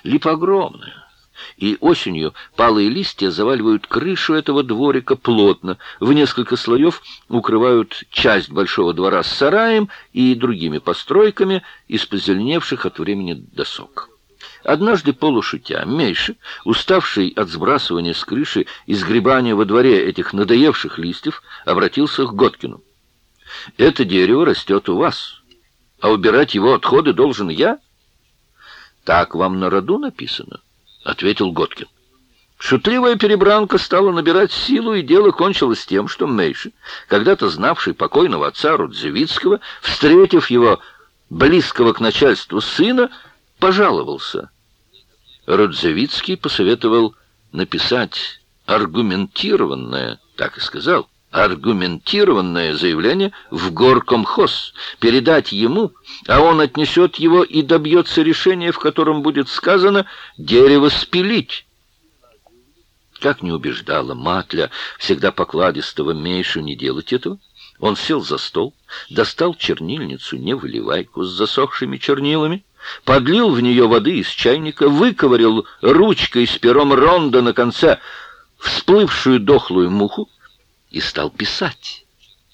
Липа огромная, и осенью палые листья заваливают крышу этого дворика плотно, в несколько слоев укрывают часть большого двора с сараем и другими постройками из позеленевших от времени досок. Однажды, полушутя, Мейша, уставший от сбрасывания с крыши и сгребания во дворе этих надоевших листьев, обратился к Готкину. «Это дерево растет у вас, а убирать его отходы должен я?» «Так вам на роду написано», — ответил Готкин. Шутливая перебранка стала набирать силу, и дело кончилось тем, что Мейша, когда-то знавший покойного отца Рудзевицкого, встретив его близкого к начальству сына, пожаловался. Рудзевицкий посоветовал написать аргументированное, так и сказал, аргументированное заявление в горкомхоз, передать ему, а он отнесет его и добьется решения, в котором будет сказано «дерево спилить». Как не убеждала Матля, всегда покладистого Мейшу, не делать этого, он сел за стол, достал чернильницу невыливайку с засохшими чернилами, подлил в нее воды из чайника, выковырял ручкой с пером ронда на конце всплывшую дохлую муху и стал писать.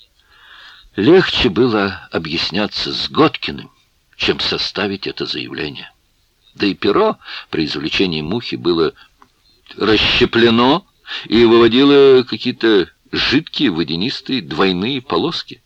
Легче было объясняться с Готкиным, чем составить это заявление. Да и перо при извлечении мухи было расщеплено и выводило какие-то жидкие водянистые двойные полоски.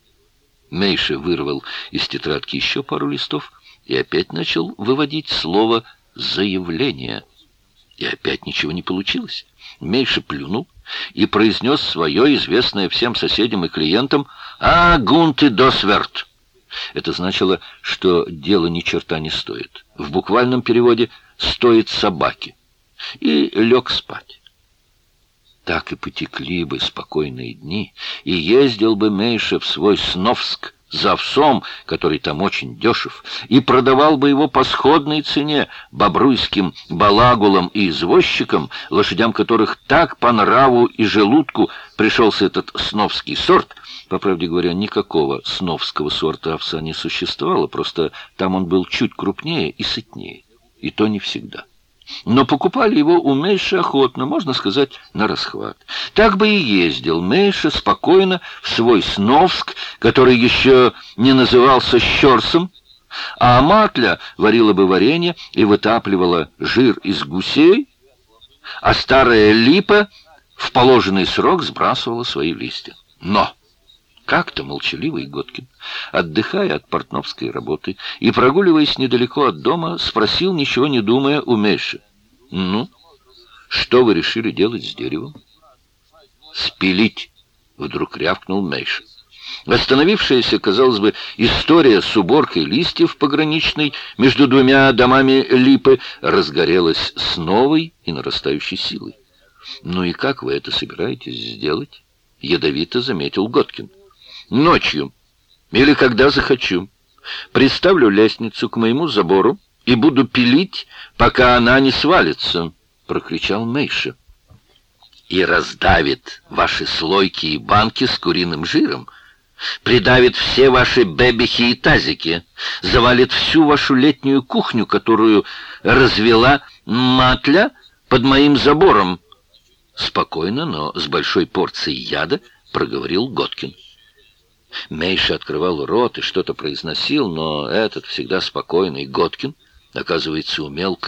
Мейша вырвал из тетрадки еще пару листов и опять начал выводить слово «заявление». И опять ничего не получилось. Мейша плюнул и произнес свое, известное всем соседям и клиентам, «А гунты досверт». Это значило, что дело ни черта не стоит. В буквальном переводе «стоит собаки». И лег спать. Так и потекли бы спокойные дни, и ездил бы Мейша в свой Сновск за овсом, который там очень дешев, и продавал бы его по сходной цене бобруйским балагулам и извозчикам, лошадям которых так по нраву и желудку пришелся этот сновский сорт. По правде говоря, никакого сновского сорта овса не существовало, просто там он был чуть крупнее и сытнее, и то не всегда. Но покупали его у Мейша охотно, можно сказать, на расхват. Так бы и ездил Мейша спокойно в свой Сновск, который еще не назывался Щорсом, а Матля варила бы варенье и вытапливала жир из гусей, а старая Липа в положенный срок сбрасывала свои листья. Но как-то молчаливый Готкин, отдыхая от портновской работы и прогуливаясь недалеко от дома, спросил, ничего не думая, у Мейши: «Ну, что вы решили делать с деревом?» «Спилить», — вдруг рявкнул Мейша. Восстановившаяся, казалось бы, история с уборкой листьев пограничной между двумя домами Липы разгорелась с новой и нарастающей силой. «Ну и как вы это собираетесь сделать?» — ядовито заметил Готкин. «Ночью, или когда захочу, приставлю лестницу к моему забору и буду пилить, пока она не свалится», — прокричал Мейша. «И раздавит ваши слойки и банки с куриным жиром, придавит все ваши бебехи и тазики, завалит всю вашу летнюю кухню, которую развела Матля под моим забором», — спокойно, но с большой порцией яда проговорил Готкин. Мейша открывал рот и что-то произносил, но этот всегда спокойный Готкин, оказывается, умел